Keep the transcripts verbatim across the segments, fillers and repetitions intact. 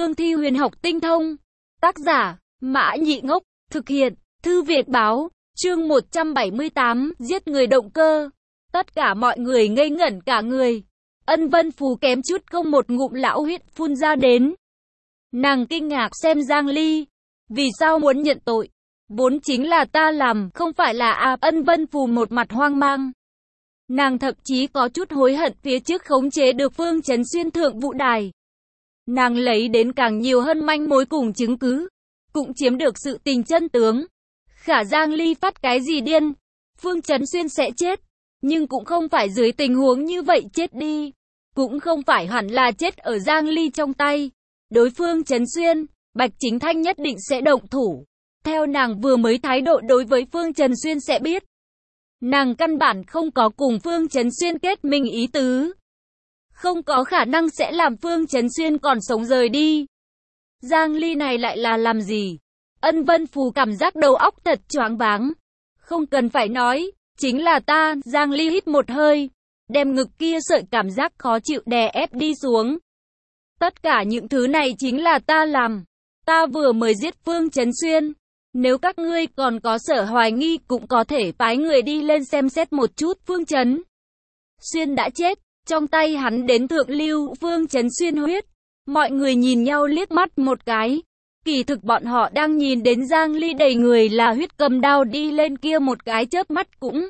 cương thi huyền học tinh thông. Tác giả, Mã Nhị Ngốc, thực hiện, Thư Việt Báo, chương một trăm bảy mươi tám, giết người động cơ. Tất cả mọi người ngây ngẩn cả người. Ân Vân Phù kém chút không một ngụm lão huyết phun ra đến. Nàng kinh ngạc xem Giang Ly. Vì sao muốn nhận tội? Vốn chính là ta làm, không phải là à, Ân Vân Phù một mặt hoang mang. Nàng thậm chí có chút hối hận phía trước khống chế được Phương Chấn Xuyên thượng vụ đài. Nàng lấy đến càng nhiều hơn manh mối cùng chứng cứ, cũng chiếm được sự tình chân tướng. Khả Giang Ly phát cái gì điên? Phương Chấn Xuyên sẽ chết, nhưng cũng không phải dưới tình huống như vậy chết đi. Cũng không phải hẳn là chết ở Giang Ly trong tay. Đối phương Chấn Xuyên, Bạch Chính Thanh nhất định sẽ động thủ. Theo nàng vừa mới thái độ đối với Phương Trần Xuyên sẽ biết. Nàng căn bản không có cùng Phương Trấn Xuyên kết minh ý tứ. Không có khả năng sẽ làm Phương Trấn Xuyên còn sống rời đi. Giang Ly này lại là làm gì? Ân Vân Phù cảm giác đầu óc thật choáng váng. Không cần phải nói, chính là ta. Giang Ly hít một hơi, đem ngực kia sợi cảm giác khó chịu đè ép đi xuống. Tất cả những thứ này chính là ta làm. Ta vừa mới giết Phương Trấn Xuyên. Nếu các ngươi còn có sở hoài nghi cũng có thể phái người đi lên xem xét một chút. Phương Trấn Xuyên đã chết, trong tay hắn đến thượng lưu Phương Trấn Xuyên huyết. Mọi người nhìn nhau liếc mắt một cái. Kỳ thực bọn họ đang nhìn đến Giang Ly đầy người là huyết cầm đao đi lên kia một cái chớp mắt cũng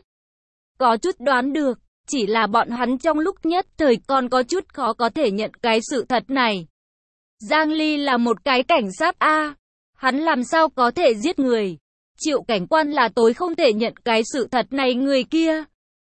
có chút đoán được. Chỉ là bọn hắn trong lúc nhất thời còn có chút khó có thể nhận cái sự thật này. Giang Ly là một cái cảnh sát A. Hắn làm sao có thể giết người? Triệu cảnh quan là tối không thể nhận cái sự thật này người kia.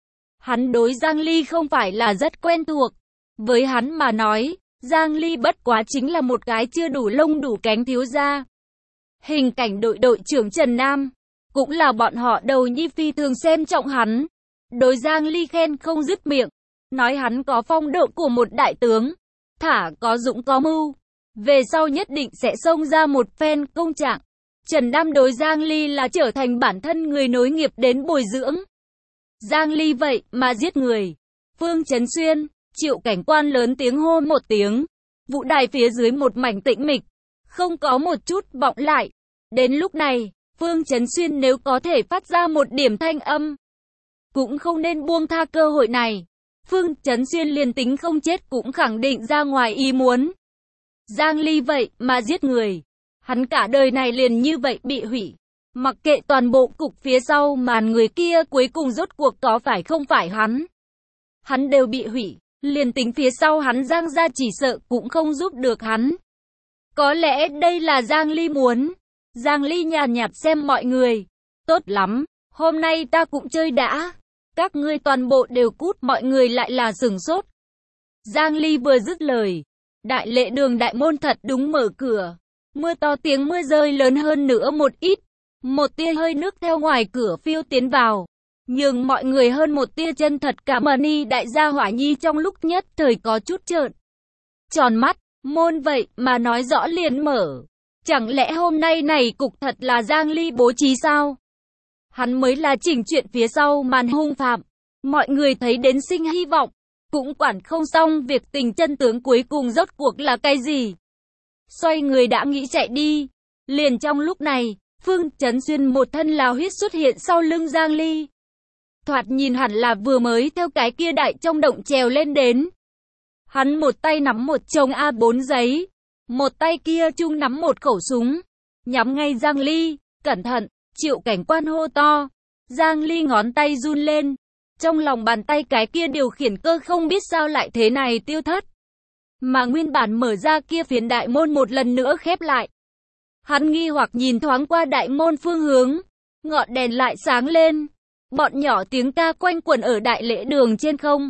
Hắn đối Giang Ly không phải là rất quen thuộc. Với hắn mà nói, Giang Ly bất quá chính là một cái chưa đủ lông đủ cánh thiếu gia. Hình cảnh đội đội trưởng Trần Nam, cũng là bọn họ đầu nhi phi thường xem trọng hắn. Đối Giang Ly khen không dứt miệng, nói hắn có phong độ của một đại tướng, thả có dũng có mưu. Về sau nhất định sẽ xông ra một phen công trạng. Trần Nam đối Giang Ly là trở thành bản thân người nối nghiệp đến bồi dưỡng. Giang Ly vậy mà giết người. Phương Trấn Xuyên, Triệu cảnh quan lớn tiếng hô một tiếng. Vụ đài phía dưới một mảnh tĩnh mịch, không có một chút vọng lại. Đến lúc này, Phương Trấn Xuyên nếu có thể phát ra một điểm thanh âm, cũng không nên buông tha cơ hội này. Phương Trấn Xuyên liền tính không chết cũng khẳng định ra ngoài ý muốn. Giang Ly vậy mà giết người. Hắn cả đời này liền như vậy bị hủy. Mặc kệ toàn bộ cục phía sau màn người kia cuối cùng rốt cuộc có phải không phải hắn. Hắn đều bị hủy. Liền tính phía sau hắn Giang gia chỉ sợ cũng không giúp được hắn. Có lẽ đây là Giang Ly muốn. Giang Ly nhàn nhạt xem mọi người. Tốt lắm, hôm nay ta cũng chơi đã. Các ngươi toàn bộ đều cút. Mọi người lại là sửng sốt. Giang Ly vừa dứt lời, đại lễ đường đại môn thật đúng mở cửa. Mưa to tiếng mưa rơi lớn hơn nữa một ít. Một tia hơi nước theo ngoài cửa phiêu tiến vào. Nhưng mọi người hơn một tia chân thật cả mà ni đại gia hỏa nhi trong lúc nhất thời có chút trợn tròn mắt. Môn vậy mà nói rõ liền mở. Chẳng lẽ hôm nay này cục thật là Giang Ly bố trí sao? Hắn mới là chỉnh chuyện phía sau màn hung phạm. Mọi người thấy đến sinh hy vọng. Cũng quản không xong việc tình chân tướng cuối cùng rốt cuộc là cái gì. Xoay người đã nghĩ chạy đi. Liền trong lúc này, Phương Trấn Xuyên một thân lao huyết xuất hiện sau lưng Giang Ly. Thoạt nhìn hẳn là vừa mới theo cái kia đại trong động trèo lên đến. Hắn một tay nắm một chồng A bốn giấy. Một tay kia chung nắm một khẩu súng. Nhắm ngay Giang Ly. Cẩn thận, Triệu cảnh quan hô to. Giang Ly ngón tay run lên. Trong lòng bàn tay cái kia điều khiển cơ không biết sao lại thế này tiêu thất. Mà nguyên bản mở ra kia phiến đại môn một lần nữa khép lại. Hắn nghi hoặc nhìn thoáng qua đại môn phương hướng. Ngọn đèn lại sáng lên. Bọn nhỏ tiếng ca quanh quẩn ở đại lễ đường trên không.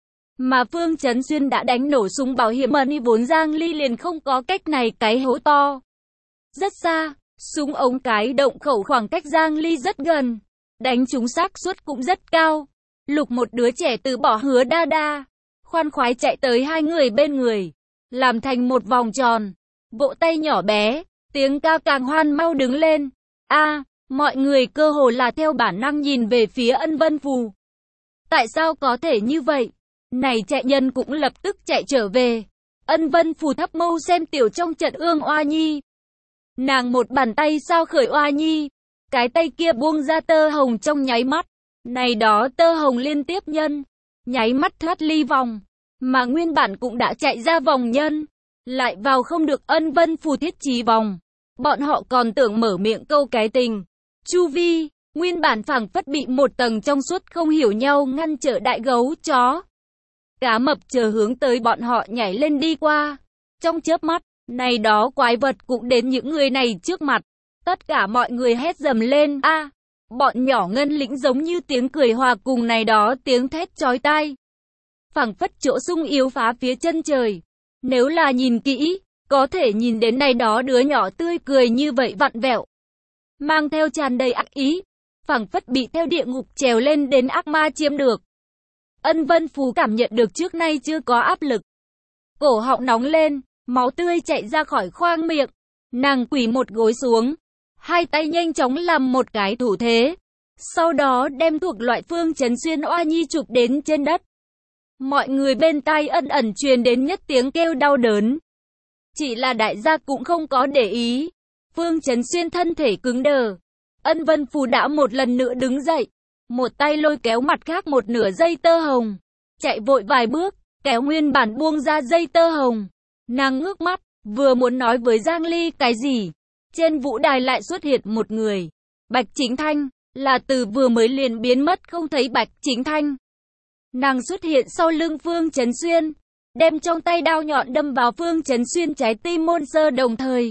Mà Phương Trấn Xuyên đã đánh nổ súng bảo hiểm mà ni vốn Giang Ly liền không có cách này cái hố to. Rất xa, súng ống cái động khẩu khoảng cách Giang Ly rất gần. Đánh trúng xác suất cũng rất cao. Lục một đứa trẻ từ bỏ Hứa Đa Đa, khoan khoái chạy tới hai người bên người, làm thành một vòng tròn, vỗ tay nhỏ bé, tiếng ca càng hoan mau đứng lên. A, à, mọi người cơ hồ là theo bản năng nhìn về phía Ân Vân Phù. Tại sao có thể như vậy? Này chạy nhân cũng lập tức chạy trở về. Ân Vân Phù thấp mâu xem tiểu trong trận ương Oa Nhi. Nàng một bàn tay sao khởi Oa Nhi, cái tay kia buông ra tơ hồng trong nháy mắt. Này đó tơ hồng liên tiếp nhân, nháy mắt thoát ly vòng, mà nguyên bản cũng đã chạy ra vòng nhân, lại vào không được Ân Vân Phù thiết trí vòng. Bọn họ còn tưởng mở miệng câu cái tình. Chu vi, nguyên bản phảng phất bị một tầng trong suốt không hiểu nhau ngăn trở đại gấu chó. Cá mập chờ hướng tới bọn họ nhảy lên đi qua. Trong chớp mắt, này đó quái vật cũng đến những người này trước mặt. Tất cả mọi người hét dầm lên, a, bọn nhỏ ngân lĩnh giống như tiếng cười hòa cùng này đó tiếng thét chói tai. Phảng phất chỗ sung yếu phá phía chân trời. Nếu là nhìn kỹ, có thể nhìn đến này đó đứa nhỏ tươi cười như vậy vặn vẹo, mang theo tràn đầy ác ý, phảng phất bị theo địa ngục trèo lên đến ác ma chiếm được. Ân Vân Phù cảm nhận được trước nay chưa có áp lực. Cổ họng nóng lên, máu tươi chạy ra khỏi khoang miệng. Nàng quỳ một gối xuống, hai tay nhanh chóng làm một cái thủ thế. Sau đó đem thuộc loại Phương Chấn Xuyên Oa Nhi chụp đến trên đất. Mọi người bên tai ẩn ẩn truyền đến nhất tiếng kêu đau đớn. Chỉ là đại gia cũng không có để ý. Phương Chấn Xuyên thân thể cứng đờ. Ân Vân Phù đã một lần nữa đứng dậy. Một tay lôi kéo mặt khác một nửa dây tơ hồng. Chạy vội vài bước, kéo nguyên bản buông ra dây tơ hồng. Nàng ngước mắt, vừa muốn nói với Giang Ly cái gì. Trên vũ đài lại xuất hiện một người. Bạch Chính Thanh, là từ vừa mới liền biến mất không thấy Bạch Chính Thanh. Nàng xuất hiện sau lưng Phương Chấn Xuyên, đem trong tay đao nhọn đâm vào Phương Chấn Xuyên trái tim môn sơ đồng thời.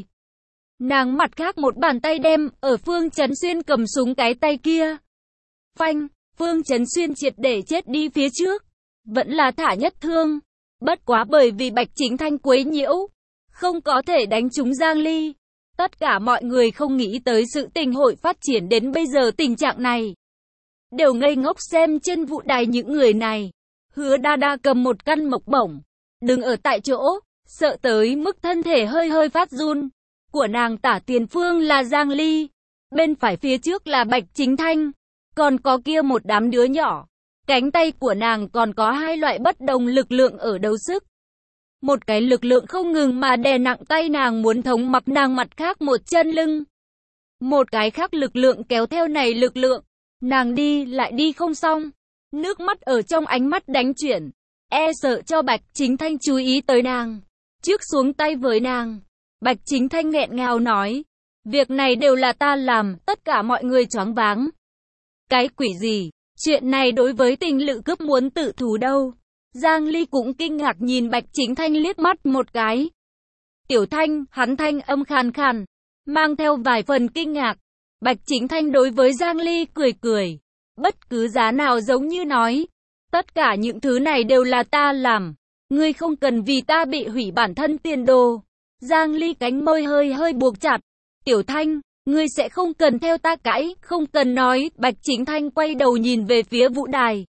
Nàng mặt khác một bàn tay đem ở Phương Chấn Xuyên cầm súng cái tay kia. Phanh, Phương Chấn Xuyên triệt để chết đi phía trước. Vẫn là thả nhất thương. Bất quá bởi vì Bạch Chính Thanh quấy nhiễu, không có thể đánh trúng Giang Ly. Tất cả mọi người không nghĩ tới sự tình hội phát triển đến bây giờ tình trạng này. Đều ngây ngốc xem trên vũ đài những người này. Hứa Đa Đa cầm một căn mộc bổng, đứng ở tại chỗ, sợ tới mức thân thể hơi hơi phát run. Của nàng tả tiền phương là Giang Ly, bên phải phía trước là Bạch Chính Thanh, còn có kia một đám đứa nhỏ. Cánh tay của nàng còn có hai loại bất đồng lực lượng ở đấu sức. Một cái lực lượng không ngừng mà đè nặng tay nàng muốn thống mặc nàng mặt khác một chân lưng. Một cái khác lực lượng kéo theo này lực lượng. Nàng đi lại đi không xong. Nước mắt ở trong ánh mắt đánh chuyển. E sợ cho Bạch Chính Thanh chú ý tới nàng. Trước xuống tay với nàng. Bạch Chính Thanh nghẹn ngào nói. Việc này đều là ta làm, tất cả mọi người choáng váng. Cái quỷ gì? Chuyện này đối với tình lự cướp muốn tự thú đâu. Giang Ly cũng kinh ngạc nhìn Bạch Chính Thanh liếc mắt một cái. Tiểu Thanh, hắn thanh âm khàn khàn, mang theo vài phần kinh ngạc. Bạch Chính Thanh đối với Giang Ly cười cười. Bất cứ giá nào giống như nói. Tất cả những thứ này đều là ta làm. Ngươi không cần vì ta bị hủy bản thân tiền đồ. Giang Ly cánh môi hơi hơi buộc chặt. Tiểu Thanh, ngươi sẽ không cần theo ta cãi, không cần nói. Bạch Chính Thanh quay đầu nhìn về phía vũ đài.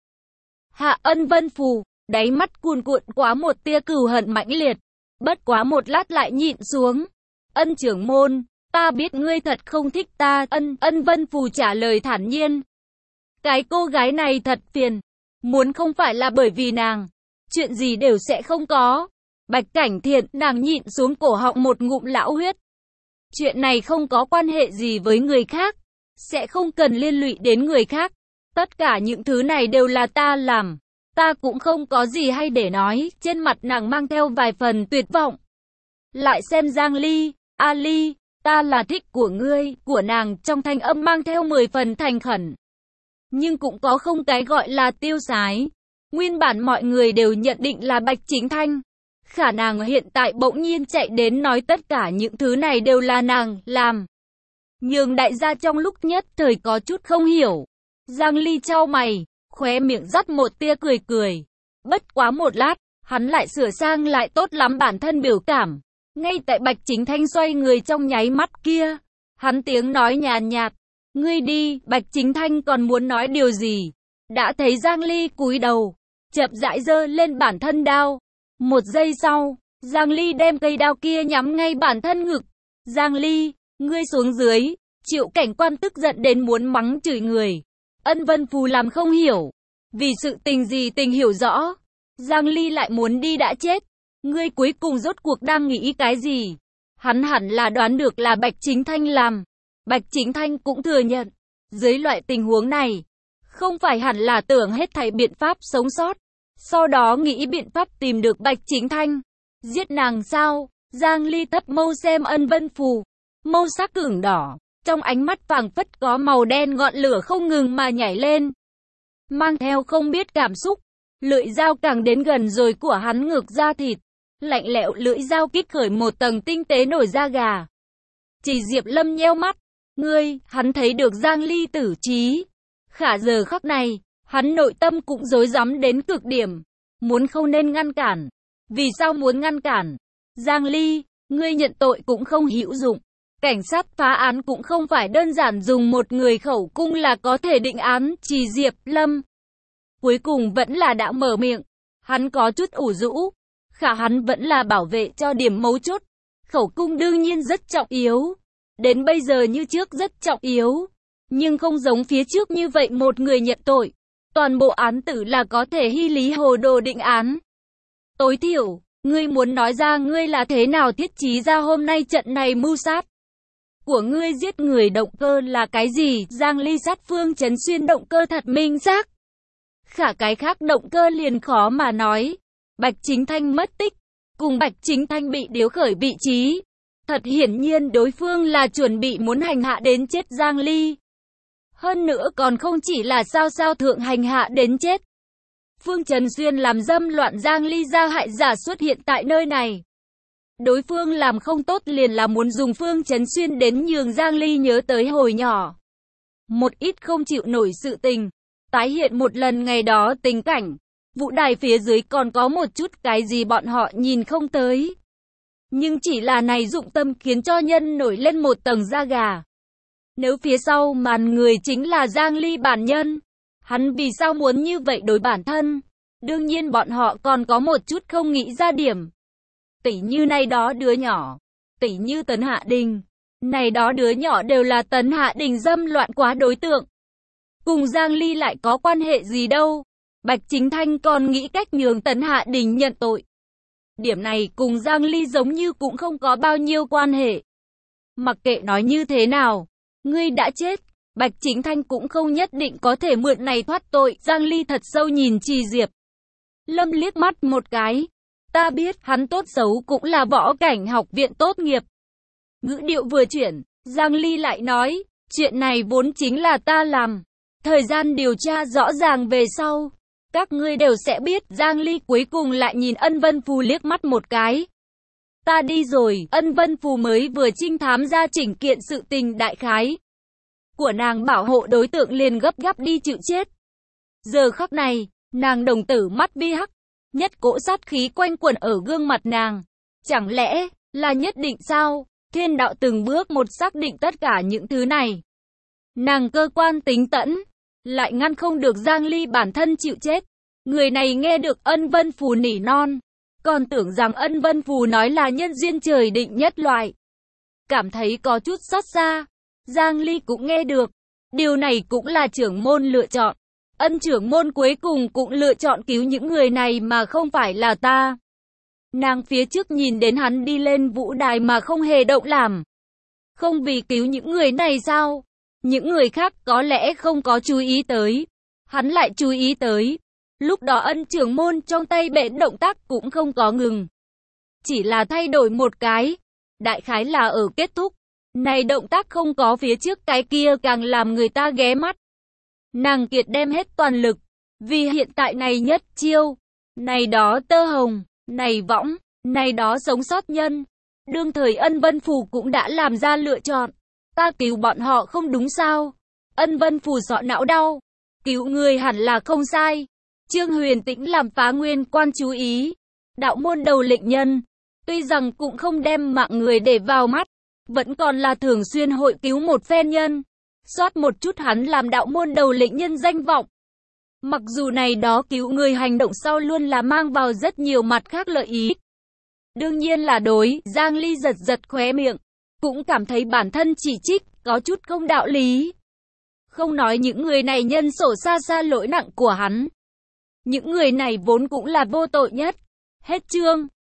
Hạ Ân Vân Phù, đáy mắt cuồn cuộn quá một tia cừu hận mãnh liệt. Bất quá một lát lại nhịn xuống. Ân trưởng môn, ta biết ngươi thật không thích ta. Ân, Ân Vân Phù trả lời thản nhiên. Cái cô gái này thật phiền. Muốn không phải là bởi vì nàng, chuyện gì đều sẽ không có. Bạch Cảnh Thiện, nàng nhịn xuống cổ họng một ngụm lão huyết. Chuyện này không có quan hệ gì với người khác, sẽ không cần liên lụy đến người khác. Tất cả những thứ này đều là ta làm. Ta cũng không có gì hay để nói. Trên mặt nàng mang theo vài phần tuyệt vọng. Lại xem Giang Ly, A Ly, ta là thích của ngươi, của nàng, trong thanh âm mang theo mười phần thành khẩn. Nhưng cũng có không cái gọi là tiêu sái. Nguyên bản mọi người đều nhận định là Bạch Chính Thanh. Khả năng hiện tại bỗng nhiên chạy đến nói tất cả những thứ này đều là nàng làm. Nhưng đại gia trong lúc nhất thời có chút không hiểu. Giang Ly chau mày, khóe miệng dắt một tia cười cười. Bất quá một lát, hắn lại sửa sang lại tốt lắm bản thân biểu cảm. Ngay tại Bạch Chính Thanh xoay người trong nháy mắt kia, hắn tiếng nói nhàn nhạt, ngươi đi. Bạch Chính Thanh còn muốn nói điều gì, đã thấy Giang Ly cúi đầu, chậm rãi giơ lên bản thân đao. Một giây sau, Giang Ly đem cây đao kia nhắm ngay bản thân ngực. Giang Ly, ngươi xuống dưới. Triệu Cảnh Quan tức giận đến muốn mắng chửi người. Ân Vân Phù làm không hiểu, vì sự tình gì tình hiểu rõ. Giang Ly lại muốn đi đã chết. ngươi cuối cùng rốt cuộc đang nghĩ cái gì? Hắn hẳn là đoán được là Bạch Chính Thanh làm. Bạch Chính Thanh cũng thừa nhận, dưới loại tình huống này, không phải hẳn là tưởng hết thảy biện pháp sống sót, sau đó nghĩ biện pháp tìm được Bạch Chính Thanh, giết nàng sao? Giang Ly thấp mâu xem Ân Vân Phù, mâu sắc ửng đỏ, trong ánh mắt phảng phất có màu đen ngọn lửa không ngừng mà nhảy lên, mang theo không biết cảm xúc. Lưỡi dao càng đến gần rồi của hắn ngược da thịt, lạnh lẽo lưỡi dao kích khởi một tầng tinh tế nổi da gà. Chỉ Diệp Lâm nheo mắt, ngươi, hắn thấy được Giang Ly tử trí. Khả giờ khắc này, hắn nội tâm cũng rối rắm đến cực điểm, muốn không nên ngăn cản. Vì sao muốn ngăn cản? Giang Ly, ngươi nhận tội cũng không hữu dụng. Cảnh sát phá án cũng không phải đơn giản dùng một người khẩu cung là có thể định án. Chỉ Diệp Lâm cuối cùng vẫn là đã mở miệng. Hắn có chút ủ rũ, khả hắn vẫn là bảo vệ cho điểm mấu chốt. Khẩu cung đương nhiên rất trọng yếu, đến bây giờ như trước rất trọng yếu, nhưng không giống phía trước như vậy một người nhận tội, toàn bộ án tử là có thể hy lý hồ đồ định án. Tối thiểu, ngươi muốn nói ra ngươi là thế nào thiết trí ra hôm nay trận này mưu sát của ngươi, giết người động cơ là cái gì? Giang Ly sát Phương Chấn Xuyên động cơ thật minh xác, khả cái khác động cơ liền khó mà nói. Bạch Chính Thanh mất tích, cùng Bạch Chính Thanh bị điếu khởi vị trí, thật hiển nhiên đối phương là chuẩn bị muốn hành hạ đến chết Giang Ly. Hơn nữa còn không chỉ là sao sao thượng hành hạ đến chết. Phương Trần Xuyên làm dâm loạn Giang Ly ra hại giả xuất hiện tại nơi này. Đối phương làm không tốt liền là muốn dùng Phương Trần Xuyên đến nhường Giang Ly nhớ tới hồi nhỏ. Một ít không chịu nổi sự tình, tái hiện một lần ngày đó tình cảnh. Vũ đài phía dưới còn có một chút cái gì bọn họ nhìn không tới. Nhưng chỉ là này dụng tâm khiến cho nhân nổi lên một tầng da gà. Nếu phía sau màn người chính là Giang Ly bản nhân, hắn vì sao muốn như vậy đối bản thân? Đương nhiên bọn họ còn có một chút không nghĩ ra điểm. Tỷ như này đó đứa nhỏ, tỷ như Tấn Hạ Đình, này đó đứa nhỏ đều là Tấn Hạ Đình dâm loạn quá đối tượng. Cùng Giang Ly lại có quan hệ gì đâu? Bạch Chính Thanh còn nghĩ cách nhường Tấn Hạ Đình nhận tội. Điểm này cùng Giang Ly giống như cũng không có bao nhiêu quan hệ. Mặc kệ nói như thế nào, ngươi đã chết, Bạch Chính Thanh cũng không nhất định có thể mượn này thoát tội. Giang Ly thật sâu nhìn Trì Diệp Lâm liếc mắt một cái. Ta biết hắn tốt xấu cũng là võ cảnh học viện tốt nghiệp. Ngữ điệu vừa chuyển, Giang Ly lại nói, chuyện này vốn chính là ta làm. Thời gian điều tra rõ ràng về sau, các ngươi đều sẽ biết. Giang Ly cuối cùng lại nhìn Ân Vân Phù liếc mắt một cái. Ta đi rồi. Ân Vân Phù mới vừa trinh thám ra chỉnh kiện sự tình đại khái của nàng, bảo hộ đối tượng liền gấp gáp đi chịu chết. Giờ khắc này, nàng đồng tử mắt bi hắc, nhất cỗ sát khí quanh quẩn ở gương mặt nàng. Chẳng lẽ là nhất định sao? Thiên đạo từng bước một xác định tất cả những thứ này. Nàng cơ quan tính tẫn, lại ngăn không được Giang Ly bản thân chịu chết. Người này nghe được Ân Vân Phù nỉ non, còn tưởng rằng Ân Vân Phù nói là nhân duyên trời định nhất loại, cảm thấy có chút xót xa. Giang Ly cũng nghe được, điều này cũng là trưởng môn lựa chọn. Ân trưởng môn cuối cùng cũng lựa chọn cứu những người này mà không phải là ta. Nàng phía trước nhìn đến hắn đi lên vũ đài mà không hề động làm, không vì cứu những người này sao? Những người khác có lẽ không có chú ý tới, hắn lại chú ý tới. Lúc đó Ân trưởng môn trong tay bện động tác cũng không có ngừng, chỉ là thay đổi một cái, đại khái là ở kết thúc. Này động tác không có phía trước cái kia càng làm người ta ghé mắt. Nàng kiệt đem hết toàn lực, vì hiện tại này nhất chiêu, này đó tơ hồng, này võng, này đó sống sót nhân. Đương thời Ân Vân Phù cũng đã làm ra lựa chọn. Ta cứu bọn họ không đúng sao? Ân Vân Phù sọ não đau. Cứu người hẳn là không sai. Trương Huyền Tĩnh làm phá nguyên quan chú ý. Đạo môn đầu lệnh nhân, tuy rằng cũng không đem mạng người để vào mắt, vẫn còn là thường xuyên hội cứu một phen nhân. Soát một chút hắn làm đạo môn đầu lệnh nhân danh vọng. Mặc dù này đó cứu người hành động sau luôn là mang vào rất nhiều mặt khác lợi ý. Đương nhiên là đối. Giang Ly giật giật khóe miệng, cũng cảm thấy bản thân chỉ trích có chút không đạo lý. Không nói những người này nhân sổ xa xa lỗi nặng của hắn, những người này vốn cũng là vô tội nhất. Hết chương.